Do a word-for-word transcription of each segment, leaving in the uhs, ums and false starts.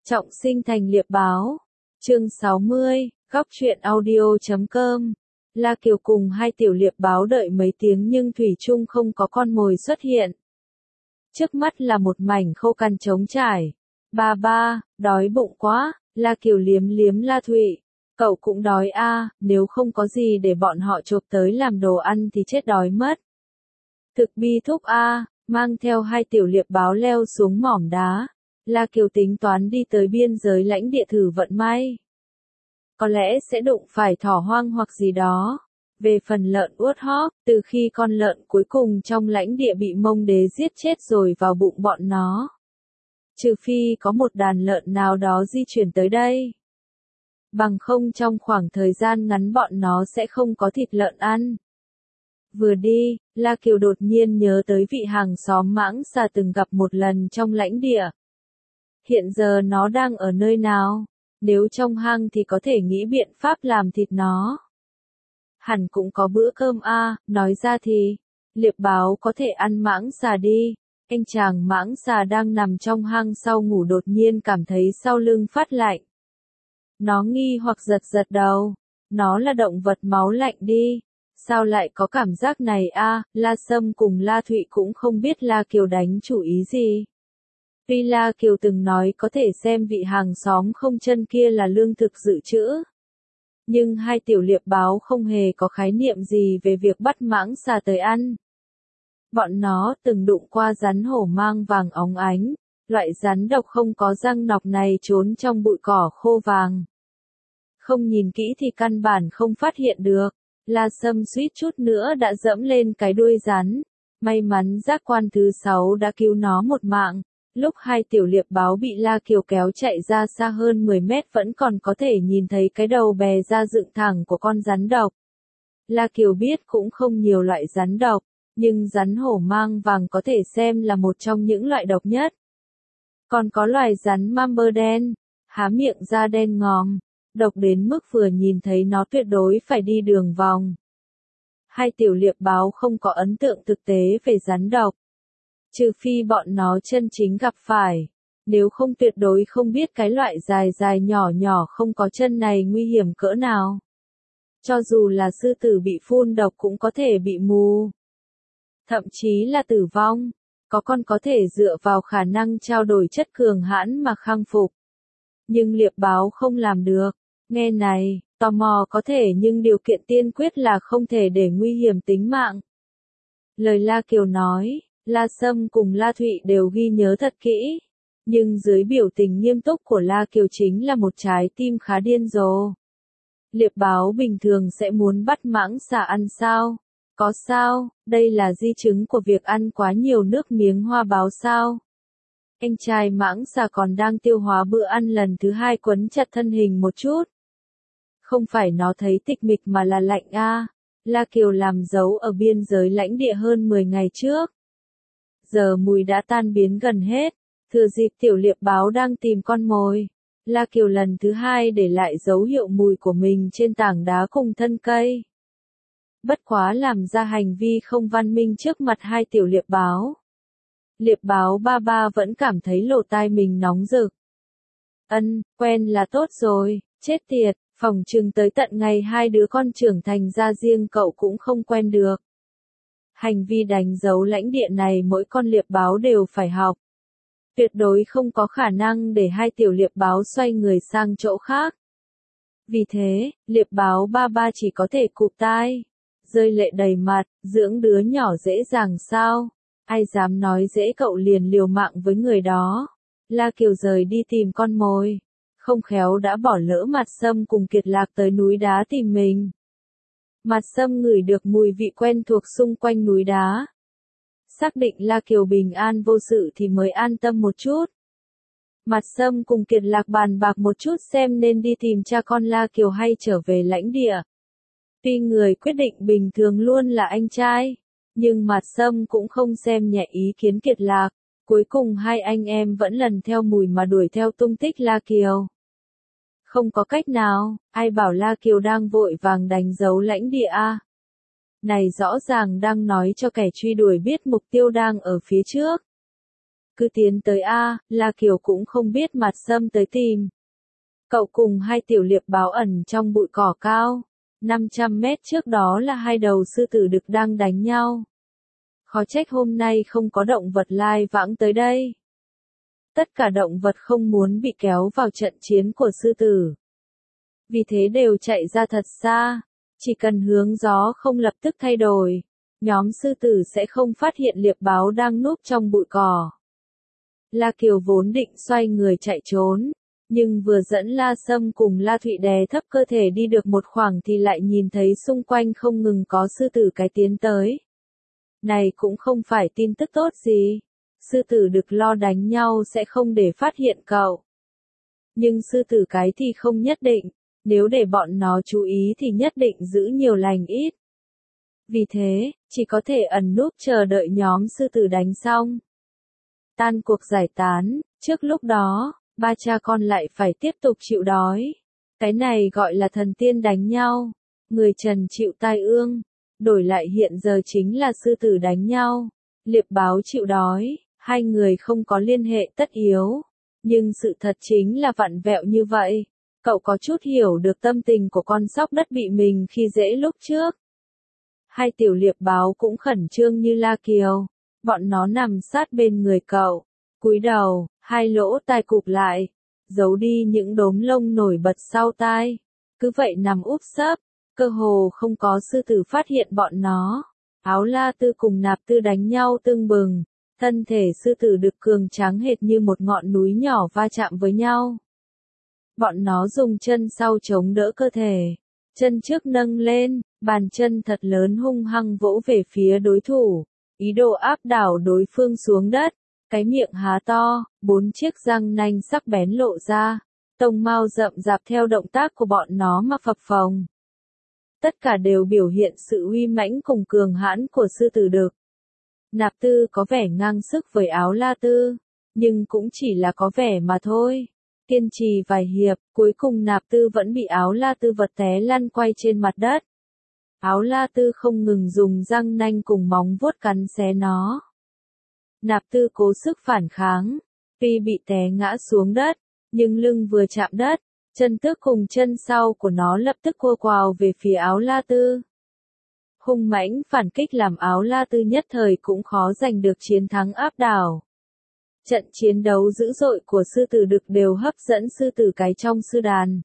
Trọng sinh thành liệp báo. Chương sáu mươi, góc truyện audio chấm com. La Kiều cùng hai tiểu liệp báo đợi mấy tiếng nhưng thủy chung không có con mồi xuất hiện. Trước mắt là một mảnh khô cằn trống trải. Ba ba, đói bụng quá, La Kiều liếm liếm La Thụy. Cậu cũng đói a, à, nếu không có gì để bọn họ chộp tới làm đồ ăn thì chết đói mất. Thực bi thúc a, à, mang theo hai tiểu liệp báo leo xuống mỏm đá. La Kiều tính toán đi tới biên giới lãnh địa thử vận may. Có lẽ sẽ đụng phải thỏ hoang hoặc gì đó. Về phần lợn uất hót, từ khi con lợn cuối cùng trong lãnh địa bị Mông Đế giết chết rồi vào bụng bọn nó. Trừ phi có một đàn lợn nào đó di chuyển tới đây. Bằng không trong khoảng thời gian ngắn bọn nó sẽ không có thịt lợn ăn. Vừa đi, La Kiều đột nhiên nhớ tới vị hàng xóm mãng xà từng gặp một lần trong lãnh địa. Hiện giờ nó đang ở nơi nào? Nếu trong hang thì có thể nghĩ biện pháp làm thịt nó. Hẳn cũng có bữa cơm a, à, nói ra thì, liệp báo có thể ăn mãng xà đi. Anh chàng mãng xà đang nằm trong hang sau ngủ đột nhiên cảm thấy sau lưng phát lạnh. Nó nghi hoặc giật giật đầu. Nó là động vật máu lạnh đi. Sao lại có cảm giác này a? À? La Sâm cùng La Thụy cũng không biết La Kiều đánh chủ ý gì. Tuy La Kiều từng nói có thể xem vị hàng xóm không chân kia là lương thực dự trữ. Nhưng hai tiểu liệp báo không hề có khái niệm gì về việc bắt mãng xà tới ăn. Bọn nó từng đụng qua rắn hổ mang vàng óng ánh. Loại rắn độc không có răng nọc này trốn trong bụi cỏ khô vàng. Không nhìn kỹ thì căn bản không phát hiện được. La Sâm suýt chút nữa đã dẫm lên cái đuôi rắn. May mắn giác quan thứ sáu đã cứu nó một mạng. Lúc hai tiểu liệp báo bị La Kiều kéo chạy ra xa hơn mười mét vẫn còn có thể nhìn thấy cái đầu bè ra dựng thẳng của con rắn độc. La Kiều biết cũng không nhiều loại rắn độc, nhưng rắn hổ mang vàng có thể xem là một trong những loại độc nhất. Còn có loài rắn mamber đen, há miệng da đen ngòm, độc đến mức vừa nhìn thấy nó tuyệt đối phải đi đường vòng. Hai tiểu liệp báo không có ấn tượng thực tế về rắn độc. Trừ phi bọn nó chân chính gặp phải. Nếu không tuyệt đối không biết cái loại dài dài nhỏ nhỏ không có chân này nguy hiểm cỡ nào. Cho dù là sư tử bị phun độc cũng có thể bị mù. Thậm chí là tử vong. Có con có thể dựa vào khả năng trao đổi chất cường hãn mà khang phục. Nhưng liệp báo không làm được. Nghe này, tò mò có thể nhưng điều kiện tiên quyết là không thể để nguy hiểm tính mạng. Lời La Kiều nói. La Sâm cùng La Thụy đều ghi nhớ thật kỹ. Nhưng dưới biểu tình nghiêm túc của La Kiều chính là một trái tim khá điên rồ. Liệp báo bình thường sẽ muốn bắt mãng xà ăn sao? Có sao, đây là di chứng của việc ăn quá nhiều nước miếng hoa báo sao? Anh trai mãng xà còn đang tiêu hóa bữa ăn lần thứ hai quấn chặt thân hình một chút. Không phải nó thấy tịch mịch mà là lạnh a. À. La Kiều làm dấu ở biên giới lãnh địa hơn mười ngày trước. Giờ mùi đã tan biến gần hết, thừa dịp tiểu liệp báo đang tìm con mồi. La Kiều lần thứ hai để lại dấu hiệu mùi của mình trên tảng đá cùng thân cây. Bất quá làm ra hành vi không văn minh trước mặt hai tiểu liệp báo. Liệp báo ba ba vẫn cảm thấy lỗ tai mình nóng rực. Ân, quen là tốt rồi, chết tiệt, phỏng chừng tới tận ngày hai đứa con trưởng thành ra riêng cậu cũng không quen được. Hành vi đánh dấu lãnh địa này mỗi con liệp báo đều phải học. Tuyệt đối không có khả năng để hai tiểu liệp báo xoay người sang chỗ khác. Vì thế, liệp báo ba ba chỉ có thể cụp tai, rơi lệ đầy mặt, dưỡng đứa nhỏ dễ dàng sao? Ai dám nói dễ cậu liền liều mạng với người đó. La Kiều rời đi tìm con mồi. Không khéo đã bỏ lỡ Mặt Sâm cùng Kiệt Lạc tới núi đá tìm mình. Mặt Sâm ngửi được mùi vị quen thuộc xung quanh núi đá. Xác định La Kiều bình an vô sự thì mới an tâm một chút. Mặt Sâm cùng Kiệt Lạc bàn bạc một chút xem nên đi tìm cha con La Kiều hay trở về lãnh địa. Tuy người quyết định bình thường luôn là anh trai, nhưng Mặt Sâm cũng không xem nhẹ ý kiến Kiệt Lạc. Cuối cùng hai anh em vẫn lần theo mùi mà đuổi theo tung tích La Kiều. Không có cách nào, ai bảo La Kiều đang vội vàng đánh dấu lãnh địa a? Này rõ ràng đang nói cho kẻ truy đuổi biết mục tiêu đang ở phía trước. Cứ tiến tới a, La Kiều cũng không biết mặt Sâm tới tìm. Cậu cùng hai tiểu liệp báo ẩn trong bụi cỏ cao. năm trăm mét trước đó là hai đầu sư tử đực đang đánh nhau. Khó trách hôm nay không có động vật lai vãng tới đây. Tất cả động vật không muốn bị kéo vào trận chiến của sư tử. Vì thế đều chạy ra thật xa. Chỉ cần hướng gió không lập tức thay đổi, nhóm sư tử sẽ không phát hiện liệp báo đang núp trong bụi cỏ. La Kiều vốn định xoay người chạy trốn, nhưng vừa dẫn La Sâm cùng La Thụy đè thấp cơ thể đi được một khoảng thì lại nhìn thấy xung quanh không ngừng có sư tử cái tiến tới. Này cũng không phải tin tức tốt gì. Sư tử đực lo đánh nhau sẽ không để phát hiện cậu. Nhưng sư tử cái thì không nhất định, nếu để bọn nó chú ý thì nhất định giữ nhiều lành ít. Vì thế, chỉ có thể ẩn núp chờ đợi nhóm sư tử đánh xong. Tan cuộc giải tán, trước lúc đó, ba cha con lại phải tiếp tục chịu đói. Cái này gọi là thần tiên đánh nhau, người trần chịu tai ương, đổi lại hiện giờ chính là sư tử đánh nhau, liệp báo chịu đói, hai người không có liên hệ tất yếu. Nhưng sự thật chính là vặn vẹo như vậy. Cậu có chút hiểu được tâm tình của con sóc đất bị mình khi dễ lúc trước. Hai tiểu liệp báo cũng khẩn trương như La Kiều. Bọn nó nằm sát bên người cậu, cúi đầu, hai lỗ tai cụp lại, giấu đi những đốm lông nổi bật sau tai. Cứ vậy nằm úp sấp, cơ hồ không có sư tử phát hiện bọn nó. Áo La Tư cùng Nạp Tư đánh nhau tưng bừng, thân thể sư tử đực cường tráng hệt như một ngọn núi nhỏ va chạm với nhau. Bọn nó dùng chân sau chống đỡ cơ thể, chân trước nâng lên, bàn chân thật lớn hung hăng vỗ về phía đối thủ, ý đồ áp đảo đối phương xuống đất. Cái miệng há to, bốn chiếc răng nanh sắc bén lộ ra, tông mao rậm rạp theo động tác của bọn nó mà phập phồng. Tất cả đều biểu hiện sự uy mãnh cùng cường hãn của sư tử đực. Nạp Tư có vẻ ngang sức với Áo La Tư, nhưng cũng chỉ là có vẻ mà thôi. Kiên trì vài hiệp, cuối cùng Nạp Tư vẫn bị Áo La Tư vật té lăn quay trên mặt đất. Áo La Tư không ngừng dùng răng nanh cùng móng vuốt cắn xé nó. Nạp Tư cố sức phản kháng, tuy bị té ngã xuống đất, nhưng lưng vừa chạm đất, chân trước cùng chân sau của nó lập tức cua quào về phía Áo La Tư. Hung mãnh phản kích làm Áo La Tư nhất thời cũng khó giành được chiến thắng áp đảo. Trận chiến đấu dữ dội của sư tử đực đều hấp dẫn sư tử cái trong sư đàn.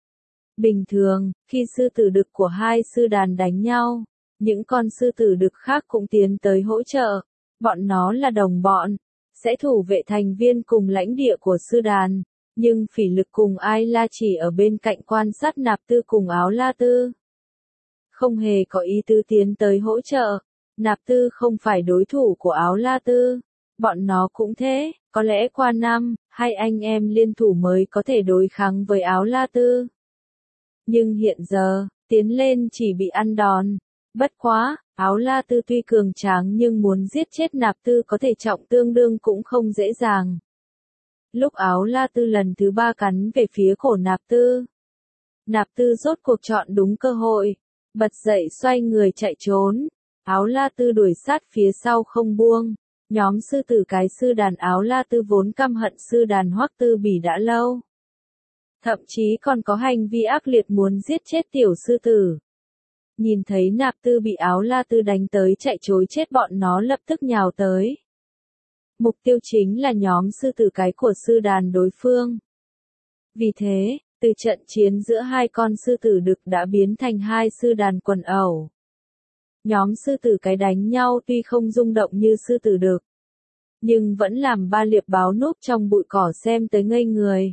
Bình thường, khi sư tử đực của hai sư đàn đánh nhau, những con sư tử đực khác cũng tiến tới hỗ trợ. Bọn nó là đồng bọn, sẽ thủ vệ thành viên cùng lãnh địa của sư đàn, nhưng Phỉ Lực cùng Ai La chỉ ở bên cạnh quan sát Nạp Tư cùng Áo La Tư. Không hề có ý tứ tiến tới hỗ trợ, Nạp Tư không phải đối thủ của Áo La Tư, bọn nó cũng thế, có lẽ qua năm, hai anh em liên thủ mới có thể đối kháng với Áo La Tư. Nhưng hiện giờ, tiến lên chỉ bị ăn đòn. Bất quá, Áo La Tư tuy cường tráng nhưng muốn giết chết Nạp Tư có thể trọng tương đương cũng không dễ dàng. Lúc Áo La Tư lần thứ ba cắn về phía cổ Nạp Tư, Nạp Tư rốt cuộc chọn đúng cơ hội, bật dậy xoay người chạy trốn. Áo La Tư đuổi sát phía sau không buông. Nhóm sư tử cái sư đàn Áo La Tư vốn căm hận sư đàn Hoắc Tư Bỉ đã lâu. Thậm chí còn có hành vi ác liệt muốn giết chết tiểu sư tử. Nhìn thấy Nạp Tư bị Áo La Tư đánh tới chạy trối chết bọn nó lập tức nhào tới. Mục tiêu chính là nhóm sư tử cái của sư đàn đối phương. Vì thế, từ trận chiến giữa hai con sư tử đực đã biến thành hai sư đàn quần ẩu. Nhóm sư tử cái đánh nhau tuy không rung động như sư tử đực, nhưng vẫn làm ba liệp báo núp trong bụi cỏ xem tới ngây người.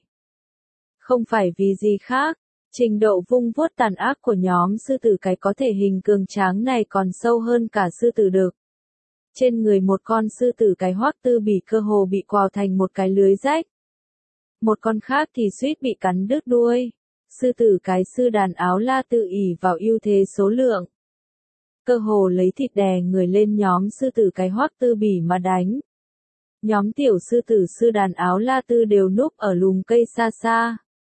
Không phải vì gì khác, trình độ vung vuốt tàn ác của nhóm sư tử cái có thể hình cường tráng này còn sâu hơn cả sư tử đực. Trên người một con sư tử cái Hoắc Tư Bỉ cơ hồ bị quào thành một cái lưới rách. Một con khác thì suýt bị cắn đứt đuôi. Sư tử cái sư đàn Áo La Tư ỷ vào ưu thế số lượng, cơ hồ lấy thịt đè người lên nhóm sư tử cái Hoắc Tư Bỉ mà đánh. Nhóm tiểu sư tử sư đàn Áo La Tư đều núp ở lùm cây xa xa.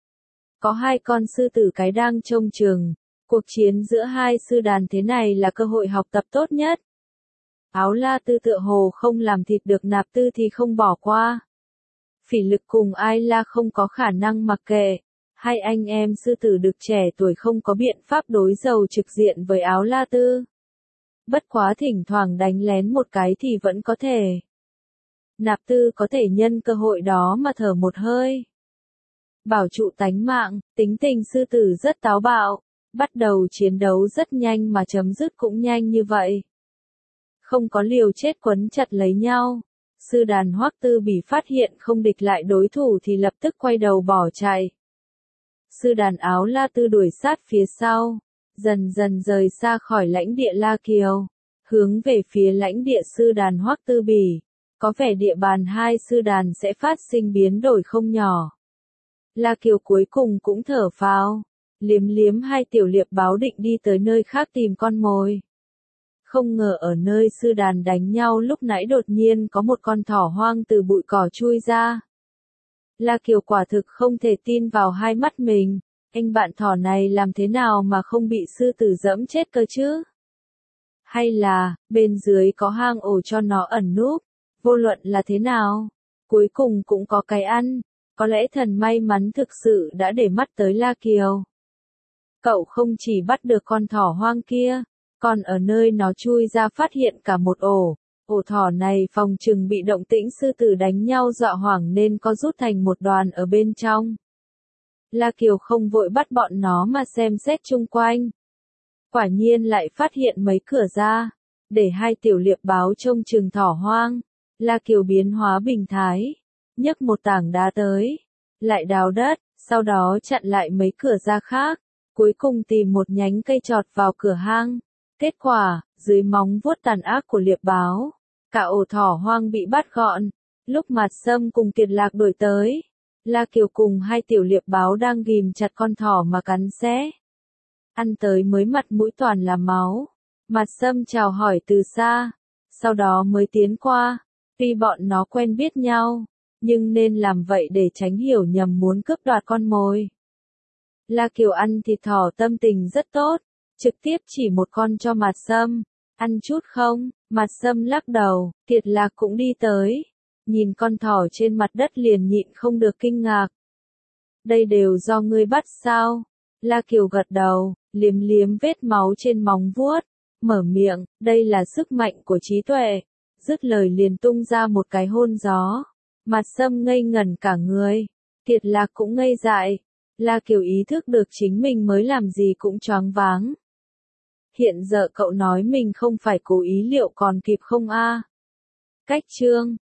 Có hai con sư tử cái đang trông chừng. Cuộc chiến giữa hai sư đàn thế này là cơ hội học tập tốt nhất. Áo La Tư tựa hồ không làm thịt được Nạp Tư thì không bỏ qua. Phỉ Lực cùng Ai La không có khả năng mặc kệ. Hai anh em sư tử đực trẻ tuổi không có biện pháp đối đầu trực diện với Áo La Tư. Bất quá thỉnh thoảng đánh lén một cái thì vẫn có thể. Nạp Tư có thể nhân cơ hội đó mà thở một hơi. Bảo trụ tánh mạng, tính tình sư tử rất táo bạo. Bắt đầu chiến đấu rất nhanh mà chấm dứt cũng nhanh như vậy. Không có liều chết quấn chặt lấy nhau. Sư đàn Hoắc Tư Bỉ phát hiện không địch lại đối thủ thì lập tức quay đầu bỏ chạy. Sư đàn Áo La Tư đuổi sát phía sau, dần dần rời xa khỏi lãnh địa La Kiều, hướng về phía lãnh địa sư đàn Hoắc Tư Bỉ. Có vẻ địa bàn hai sư đàn sẽ phát sinh biến đổi không nhỏ. La Kiều cuối cùng cũng thở phào, liếm liếm hai tiểu liệp báo định đi tới nơi khác tìm con mồi. Không ngờ ở nơi sư đàn đánh nhau lúc nãy đột nhiên có một con thỏ hoang từ bụi cỏ chui ra. La Kiều quả thực không thể tin vào hai mắt mình, anh bạn thỏ này làm thế nào mà không bị sư tử dẫm chết cơ chứ? Hay là, bên dưới có hang ổ cho nó ẩn núp, vô luận là thế nào, cuối cùng cũng có cái ăn, có lẽ thần may mắn thực sự đã để mắt tới La Kiều. Cậu không chỉ bắt được con thỏ hoang kia, còn ở nơi nó chui ra phát hiện cả một ổ. Ổ thỏ này phòng chừng bị động tĩnh sư tử đánh nhau dọa hoảng nên có rút thành một đoàn ở bên trong. La Kiều không vội bắt bọn nó mà xem xét chung quanh. Quả nhiên lại phát hiện mấy cửa ra, để hai tiểu liệp báo trông chừng thỏ hoang. La Kiều biến hóa bình thái, nhấc một tảng đá tới, lại đào đất, sau đó chặn lại mấy cửa ra khác, cuối cùng tìm một nhánh cây chọt vào cửa hang. Kết quả, dưới móng vuốt tàn ác của liệp báo, cả ổ thỏ hoang bị bắt gọn. Lúc Mạt Sâm cùng Kiệt Lạc đuổi tới, La Kiều cùng hai tiểu liệp báo đang ghìm chặt con thỏ mà cắn xé. Ăn tới mới mặt mũi toàn là máu. Mạt Sâm chào hỏi từ xa, sau đó mới tiến qua. Tuy bọn nó quen biết nhau, nhưng nên làm vậy để tránh hiểu nhầm muốn cướp đoạt con mồi. La Kiều ăn thịt thỏ tâm tình rất tốt, trực tiếp chỉ một con cho Mạt Sâm. Ăn chút không? Mạt Sâm lắc đầu. Kiệt Lạc cũng đi tới, nhìn con thỏ trên mặt đất liền nhịn không được kinh ngạc. Đây đều do ngươi bắt sao? La Kiều gật đầu, liếm liếm vết máu trên móng vuốt, mở miệng, đây là sức mạnh của trí tuệ. Dứt lời liền tung ra một cái hôn gió. Mạt Sâm ngây ngẩn cả người, Kiệt Lạc cũng ngây dại. La Kiều ý thức được chính mình mới làm gì cũng choáng váng. Hiện giờ cậu nói mình không phải cố ý liệu còn kịp không a? Cách chương